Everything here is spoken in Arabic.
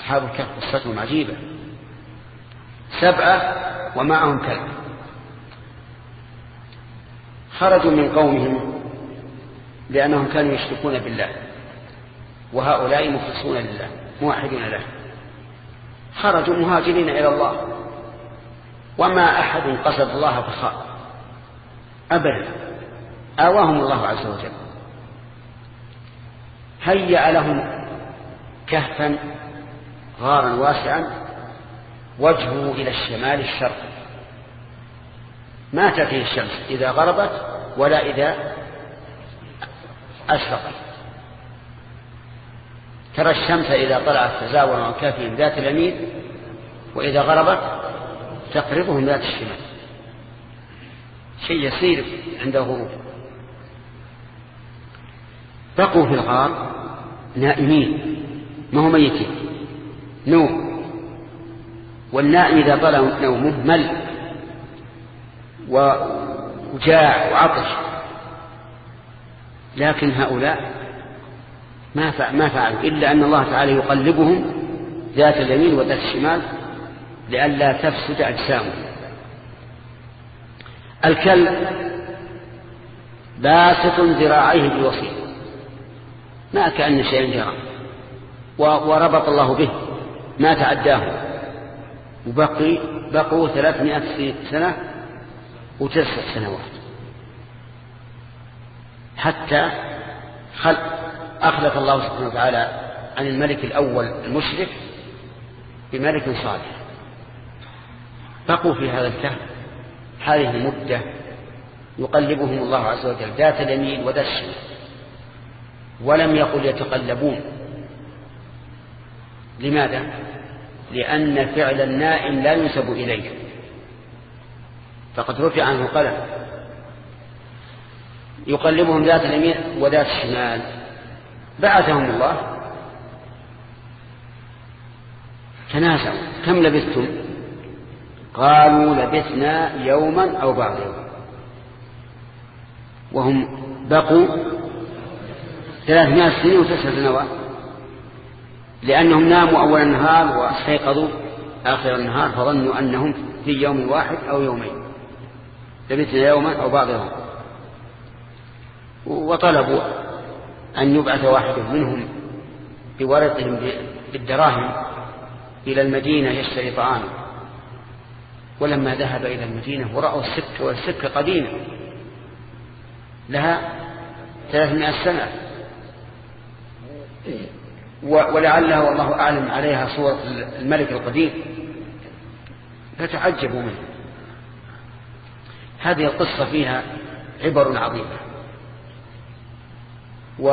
أصحاب الكهف قصتهم عجيبة، 7 ومعهم كلب، خرجوا من قومهم لأنهم كانوا يشركون بالله، وهؤلاء مخلصون لله موحدون له، خرجوا مهاجرين إلى الله، وما أحد قصد الله بخير أبدا، آواهم الله عز وجل، هيأ لهم كهفا غارا واسعا وجهه إلى الشمال الشرقي، ما تأتيه الشمس إذا غربت ولا إذا أشرقت. ترى الشمس إذا طلعت تزاور عن كهفهم ذات اليمين، وإذا غربت تقربهم ذات الشمال، شيء يسير عند الغروب. بقوا في الغار نائمين، ما هم ميتين، نوم، والنائم إذا طال نومه مل وجاع وعطش، لكن هؤلاء ما فعلوا إلا أن الله تعالى يقلبهم ذات اليمين وذات الشمال لئلا تفسد أجسامهم. الكلب باسط ذراعيه بالوصيد، ما كأن شيئا جرى، وربط الله به ما تعداه، بقوا 300 سنة و9 سنوات حتى أخلف الله سبحانه وتعالى عن الملك الأول المشرك بملك صالح. بقوا في هذا الكهف هذه المدة يقلبهم الله عز وجل ذات اليمين وذات الشمال، ولم يقل يتقلبون. لماذا؟ لأن فعل النائم لا ينسب إليه، فقد رفع عنه قلم. يقلبهم ذات اليمين وذات الشمال. بعثهم الله تنازعوا: كم لبثتم؟ قالوا: لبثنا يوما أو بعض يوم. وهم بقوا 300 سنين و9 سنوات، لأنهم ناموا أول النهار واستيقظوا آخر النهار، فظنوا أنهم في يوم واحد أو يومين، لبثنا يوما أو بعض يوم. وطلبوا أن يبعث واحد منهم بورقهم بالدراهم إلى المدينة يشتري طعاما. ولما ذهب إلى المدينة ورأوا السكة، والسكة قديمة لها 300 سنة، ولعلها والله أعلم عليها صورة الملك القديم، فتعجبوا منه. هذه القصة فيها عبر عظيمة.